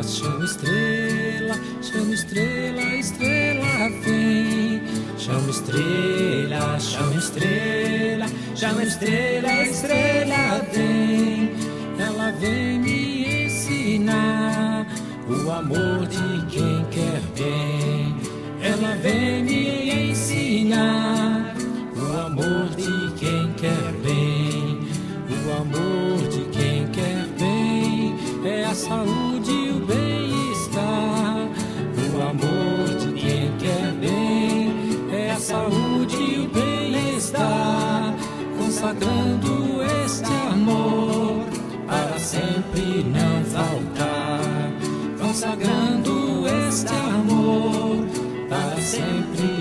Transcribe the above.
chama estrela, chama estrela, estrela vem. Chama estrela, chama estrela, chama estrela, estrela vem. Ela vem me ensinar o amor de quem quer bem. Ela vem me ensinar o amor de quem quer bem. O amor de quem quer bem é a saúde e o bem-estar. O amor de quem quer bem é a saúde e o bem-estar. Consagrando este amor para sempre não faltar. Consagrando este amor para sempre